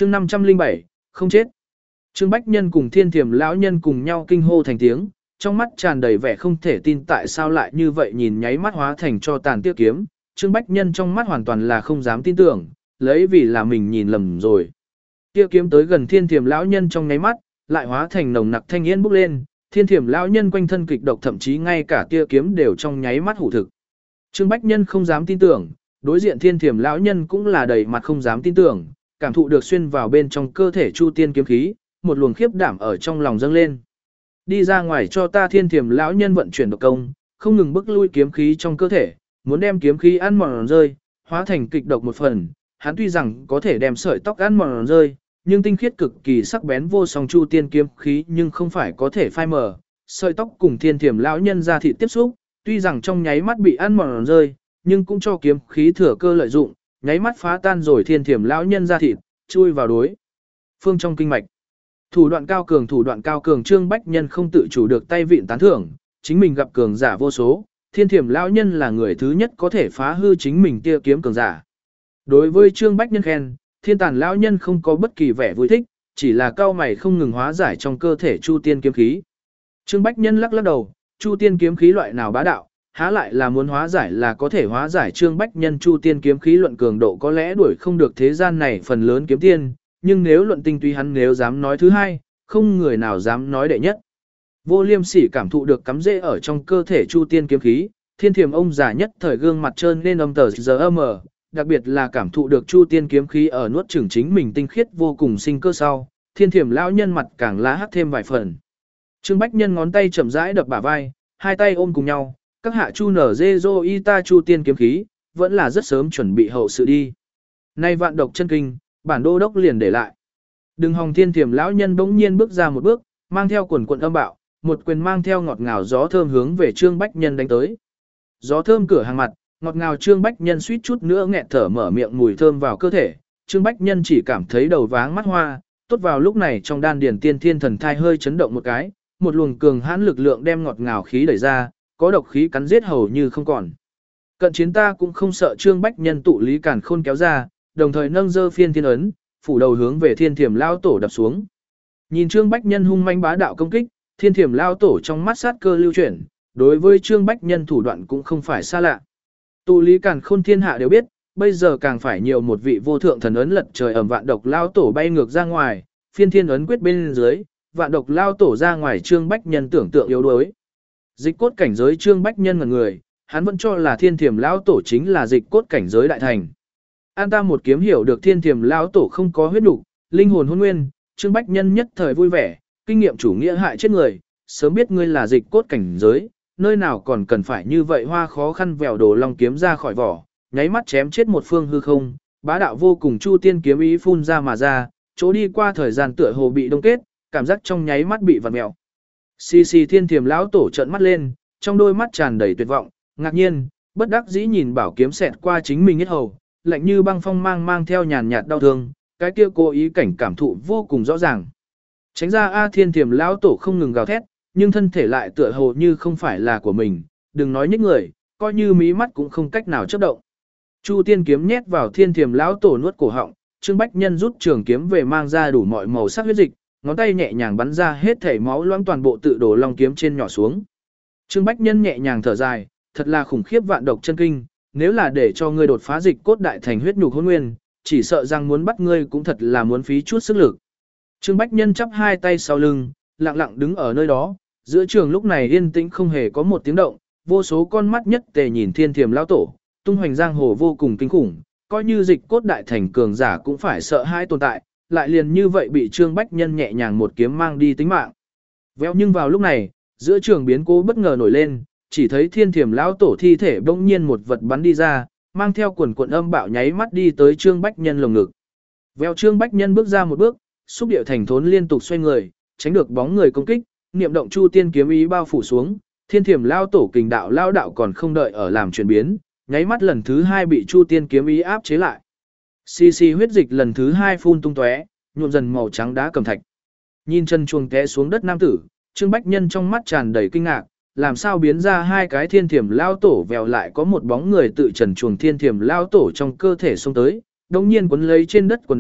chương 507, không chết. Trương Bách Nhân cùng Thiên Thiểm lão nhân cùng nhau kinh hô thành tiếng, trong mắt tràn đầy vẻ không thể tin tại sao lại như vậy, nhìn nháy mắt hóa thành cho tàn tia kiếm. Trương Bách Nhân trong mắt hoàn toàn là không dám tin tưởng, lấy vì là mình nhìn lầm rồi. Tia kiếm tới gần Thiên Thiểm lão nhân trong nháy mắt, lại hóa thành nồng nặc thanh yên bốc lên, Thiên Thiểm lão nhân quanh thân kịch độc, thậm chí ngay cả tia kiếm đều trong nháy mắt hủ thực. Trương Bách Nhân không dám tin tưởng, đối diện Thiên Thiểm lão nhân cũng là đầy mặt không dám tin tưởng, cảm thụ được xuyên vào bên trong cơ thể Chu Tiên kiếm khí, một luồng khiếp đảm ở trong lòng dâng lên. Đi ra ngoài cho ta! Thiên Thiểm lão nhân vận chuyển độc công, không ngừng bức lui kiếm khí trong cơ thể, muốn đem kiếm khí ăn mòn rơi, hóa thành kịch độc một phần. Hắn tuy rằng có thể đem sợi tóc ăn mòn rơi, nhưng tinh khiết cực kỳ sắc bén vô song Chu Tiên kiếm khí nhưng không phải có thể phai mờ. Sợi tóc cùng Thiên Thiểm lão nhân ra thịt tiếp xúc, tuy rằng trong nháy mắt bị ăn mòn rơi, nhưng cũng cho kiếm khí thừa cơ lợi dụng, nháy mắt phá tan rồi Thiên Thiểm lão nhân ra thịt, chui vào đối phương trong kinh mạch. Thủ đoạn cao cường, Trương Bách Nhân không tự chủ được tay vịn tán thưởng, chính mình gặp cường giả vô số, Thiên Thiểm lão nhân là người thứ nhất có thể phá hư chính mình tia kiếm cường giả. Đối với Trương Bách Nhân khen, Thiên Tàn lão nhân không có bất kỳ vẻ vui thích, chỉ là cao mày không ngừng hóa giải trong cơ thể Chu Tiên kiếm khí. Trương Bách Nhân lắc lắc đầu, Chu Tiên kiếm khí loại nào bá đạo, há lại là muốn hóa giải là có thể hóa giải. Trương Bách Nhân Chu Tiên kiếm khí luận cường độ có lẽ đuổi không được thế gian này phần lớn kiếm tiên, nhưng nếu luận tinh túy hắn nếu dám nói thứ hai, không người nào dám nói đệ nhất. Vô Liêm Sỉ cảm thụ được cắm rễ ở trong cơ thể Chu Tiên kiếm khí, Thiên Thiểm ông già nhất thời gương mặt trơn lên âm tờ giờ mờ, đặc biệt là cảm thụ được Chu Tiên kiếm khí ở nuốt chửng chính mình tinh khiết vô cùng sinh cơ sau, Thiên Thiểm lão nhân mặt càng lá hắc thêm vài phần. Trương Bách Nhân ngón tay chậm rãi đập bả vai, hai tay ôm cùng nhau, các hạ Chu nở dê dô y ta Chu Tiên kiếm khí, vẫn là rất sớm chuẩn bị hậu sự đi. Nay vạn độc chân kinh, bản đô đốc liền để lại. Đừng hòng! Thiên Thiểm lão nhân bỗng nhiên bước ra một bước, mang theo quần quần âm bạo, một quyền mang theo ngọt ngào gió thơm hướng về Trương Bách Nhân đánh tới. Gió thơm cửa hàng mặt, ngọt ngào, Trương Bách Nhân suýt chút nữa nghẹt thở mở miệng, mùi thơm vào cơ thể, Trương Bách Nhân chỉ cảm thấy đầu váng mắt hoa. Tốt vào lúc này trong đan điền tiên thiên thần thai hơi chấn động một cái, một luồng cường hãn lực lượng đem ngọt ngào khí đẩy ra, có độc khí cắn giết hầu như không còn. Cận chiến ta cũng không sợ! Trương Bách Nhân tụ lý càn khôn kéo ra, đồng thời nâng dơ phiên thiên ấn, phủ đầu hướng về Thiên Thiểm lao tổ đập xuống. Nhìn Trương Bách Nhân hung manh bá đạo công kích, Thiên Thiểm lao tổ trong mắt sát cơ lưu chuyển, đối với Trương Bách Nhân thủ đoạn cũng không phải xa lạ. Tụ lý càn khôn thiên hạ đều biết, bây giờ càng phải nhiều một vị vô thượng thần ấn lật trời ẩm, vạn độc lao tổ bay ngược ra ngoài, phiên thiên ấn quyết bên dưới, vạn độc lao tổ ra ngoài. Trương Bách Nhân tưởng tượng yếu đuối. Dịch cốt cảnh giới! Trương Bách Nhân ngẩn người, hắn vẫn cho là Thiên Thiểm lao tổ chính là dịch cốt cảnh giới đại thành. An ta một kiếm hiểu được Thiên Thiểm lão tổ không có huyết nục, linh hồn hôn nguyên. Trương Bách Nhân nhất thời vui vẻ, kinh nghiệm chủ nghĩa hại chết người, sớm biết ngươi là dịch cốt cảnh giới, nơi nào còn cần phải như vậy hoa khó khăn vèo đồ long kiếm ra khỏi vỏ, nháy mắt chém chết một phương hư không, bá đạo vô cùng Chu Tiên kiếm ý phun ra mà ra, chỗ đi qua thời gian tựa hồ bị đông kết, cảm giác trong nháy mắt bị vặn mèo. Xì xì! Thiên Thiểm lão tổ trợn mắt lên, trong đôi mắt tràn đầy tuyệt vọng, ngạc nhiên, bất đắc dĩ nhìn bảo kiếm xẹt qua chính mình yết hầu, lạnh như băng phong mang theo nhàn nhạt đau thương, cái kia cố ý cảnh cảm thụ vô cùng rõ ràng. Tránh ra a! Thiên Thiểm lão tổ không ngừng gào thét, nhưng thân thể lại tựa hồ như không phải là của mình, đừng nói nhích người, coi như mí mắt cũng không cách nào chớp động. Chu Tiên kiếm nhét vào Thiên Thiểm lão tổ nuốt cổ họng, Trương Bách Nhân rút trường kiếm về mang ra đủ mọi màu sắc huyết dịch, ngón tay nhẹ nhàng bắn ra hết thảy máu loãng toàn bộ tự đổ long kiếm trên nhỏ xuống. Trương Bách Nhân nhẹ nhàng thở dài, thật là khủng khiếp vạn độc chân kinh, nếu là để cho ngươi đột phá dịch cốt đại thành huyết nhục hôn nguyên, chỉ sợ rằng muốn bắt ngươi cũng thật là muốn phí chút sức lực. Trương Bách Nhân chắp hai tay sau lưng, lặng lặng đứng ở nơi đó, giữa trường lúc này yên tĩnh không hề có một tiếng động, vô số con mắt nhất tề nhìn Thiên Thiểm lão tổ, tung hoành giang hồ vô cùng kinh khủng, coi như dịch cốt đại thành cường giả cũng phải sợ hãi tồn tại, lại liền như vậy bị Trương Bách Nhân nhẹ nhàng một kiếm mang đi tính mạng. Véo! Nhưng vào lúc này, giữa trường biến cố bất ngờ nổi lên, chỉ thấy Thiên Thiểm lão tổ thi thể bỗng nhiên một vật bắn đi ra, mang theo quần quần âm bạo nháy mắt đi tới Trương Bách Nhân lồng ngực. Véo! Trương Bách Nhân bước ra một bước, xúc điệu thành thốn liên tục xoay người, tránh được bóng người công kích, niệm động Chu Tiên kiếm ý bao phủ xuống, Thiên Thiểm lão tổ kình đạo lao đạo còn không đợi ở làm chuyển biến, nháy mắt lần thứ hai bị Chu Tiên kiếm ý áp chế lại. Xì xì! Huyết dịch lần thứ hai phun tung tóe, nhuộm dần màu trắng đá cẩm thạch. Nhìn chân chuồng té xuống đất nam tử, Trương Bách Nhân trong mắt tràn đầy kinh ngạc, làm sao biến ra hai cái Thiên Thiểm lao tổ vèo lại có một bóng người tự trần chuồng Thiên Thiểm lao tổ trong cơ thể xông tới, đồng nhiên quấn lấy trên đất quần áo,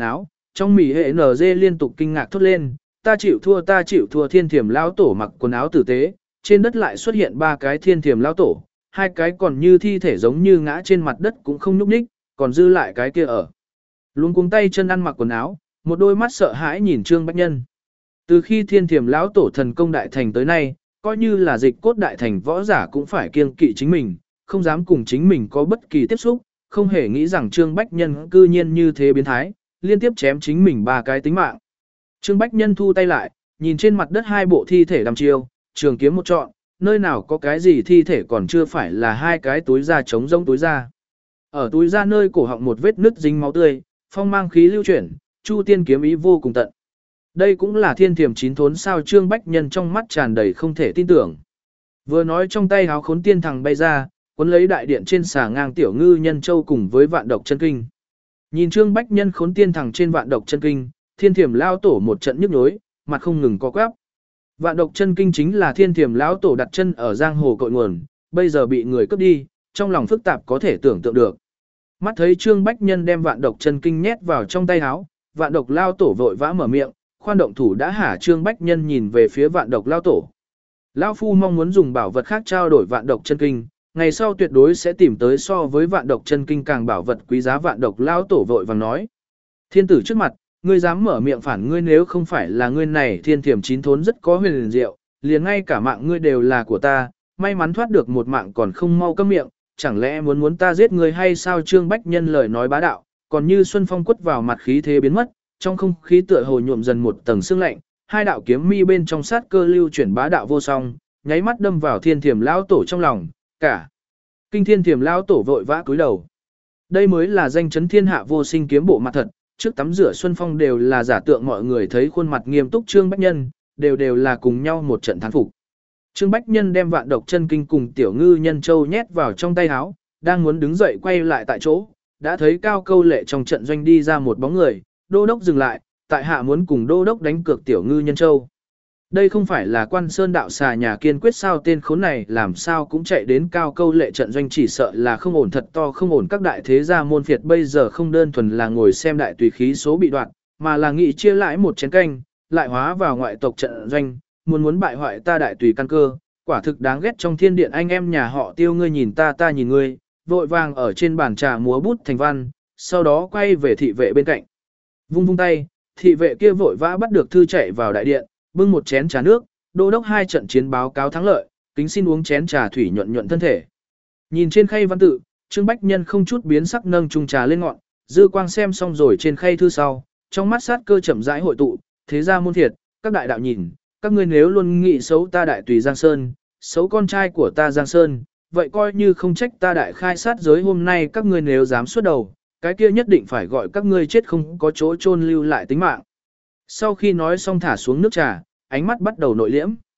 trong mỉ hệ NG liên tục kinh ngạc thốt lên, ta chịu thua thiên thiểm lão tổ mặc quần áo tử tế, trên đất lại xuất hiện 3 cái thiên thiểm lão tổ, 2 cái còn như thi thể giống như ngã trên mặt đất cũng không nhúc nhích, còn dư lại cái kia ở. Luống cuống tay chân ăn mặc quần áo, một đôi mắt sợ hãi nhìn Trương Bách Nhân. Từ khi thiên thiểm lão tổ thần công đại thành tới nay, coi như là dịch cốt đại thành võ giả cũng phải kiêng kỵ chính mình, không dám cùng chính mình có bất kỳ tiếp xúc, không hề nghĩ rằng Trương Bách Nhân cư nhiên như thế biến thái, liên tiếp chém chính mình 3 cái tính mạng. Trương Bách Nhân thu tay lại, nhìn trên mặt đất 2 bộ thi thể đăm chiêu, trường kiếm một trọn, nơi nào có cái gì thi thể còn chưa phải là 2 cái túi da trống rỗng túi da. Ở túi da nơi cổ họng một vết nứt dính máu tươi, phong mang khí lưu chuyển, Chu Tiên kiếm ý vô cùng tận. Đây cũng là thiên thiểm 9 thốn sao. Trương Bách Nhân trong mắt tràn đầy không thể tin tưởng. Vừa nói trong tay háo khốn tiên thằng bay ra, cuốn lấy đại điện trên xà ngang tiểu ngư nhân châu cùng với vạn độc chân kinh. Nhìn Trương Bách Nhân khốn tiên thằng trên vạn độc chân kinh, thiên thiểm lao tổ một trận nhức nhối, mặt không ngừng co quắp. Vạn độc chân kinh chính là thiên thiểm lão tổ đặt chân ở giang hồ cội nguồn, bây giờ bị người cướp đi, trong lòng phức tạp có thể tưởng tượng được. Mắt thấy Trương Bách Nhân đem vạn độc chân kinh nhét vào trong tay áo, vạn độc lao tổ vội vã mở miệng, khoan động thủ đã hả. Trương Bách Nhân nhìn về phía vạn độc lao tổ. Lão phu mong muốn dùng bảo vật khác trao đổi vạn độc chân kinh, ngày sau tuyệt đối sẽ tìm tới so với vạn độc chân kinh càng bảo vật quý giá. Vạn độc lao tổ vội vàng nói. Thiên tử trước mặt, ngươi dám mở miệng phản ngươi, nếu không phải là ngươi này thiên thiểm 9 thốn rất có huyền diệu, liền ngay cả mạng ngươi đều là của ta, may mắn thoát được một mạng còn không mau câm miệng, chẳng lẽ muốn ta giết ngươi hay sao? Trương Bách Nhân lời nói bá đạo, còn như xuân phong quất vào mặt, khí thế biến mất, trong không khí tựa hồ nhuộm dần một tầng sương lạnh, 2 đạo kiếm mi bên trong sát cơ lưu chuyển bá đạo vô song, nháy mắt đâm vào thiên thiểm lão tổ trong lòng, cả kinh thiên thiểm lão tổ vội vã cúi đầu. Đây mới là danh chấn thiên hạ vô sinh kiếm bộ mặt thật, trước tắm rửa xuân phong đều là giả tượng, mọi người thấy khuôn mặt nghiêm túc Trương Bách Nhân, đều là cùng nhau một trận thán phục. Trương Bách Nhân đem vạn độc chân kinh cùng tiểu ngư nhân châu nhét vào trong tay áo, đang muốn đứng dậy quay lại tại chỗ, đã thấy Cao Câu Lệ trong trận doanh đi ra một bóng người, đô đốc dừng lại, tại hạ muốn cùng đô đốc đánh cược tiểu ngư nhân châu. Đây không phải là Quan Sơn đạo xà nhà Kiên Quyết sao? Tên khốn này làm sao cũng chạy đến Cao Câu Lệ trận doanh, chỉ sợ là không ổn, thật to không ổn. Các đại thế gia môn phiệt bây giờ không đơn thuần là ngồi xem đại tùy khí số bị đoạt, mà là nghĩ chia lại một chén canh, lại hóa vào ngoại tộc trận doanh, muốn bại hoại ta đại tùy căn cơ, quả thực đáng ghét. Trong thiên điện anh em nhà họ Tiêu, ngươi nhìn ta, ta nhìn ngươi, vội vàng ở trên bàn trà múa bút thành văn, sau đó quay về thị vệ bên cạnh. Vung vung tay, thị vệ kia vội vã bắt được thư chạy vào đại điện, bưng một chén trà nước, đô đốc 2 trận chiến báo cáo thắng lợi, kính xin uống chén trà thủy nhuận nhuận thân thể. Nhìn trên khay văn tự, Trương Bách Nhân không chút biến sắc nâng chung trà lên ngọn, dư quang xem xong rồi trên khay thư sau, trong mắt sát cơ chậm rãi hội tụ, thế ra môn thiệt, các đại đạo nhìn, các ngươi nếu luôn nghĩ xấu ta đại tùy Giang Sơn, xấu con trai của ta Giang Sơn, vậy coi như không trách ta đại khai sát giới hôm nay. Các ngươi nếu dám xuất đầu, cái kia nhất định phải gọi các ngươi chết không có chỗ chôn lưu lại tính mạng. Sau khi nói xong thả xuống nước trà, ánh mắt bắt đầu nội liễm.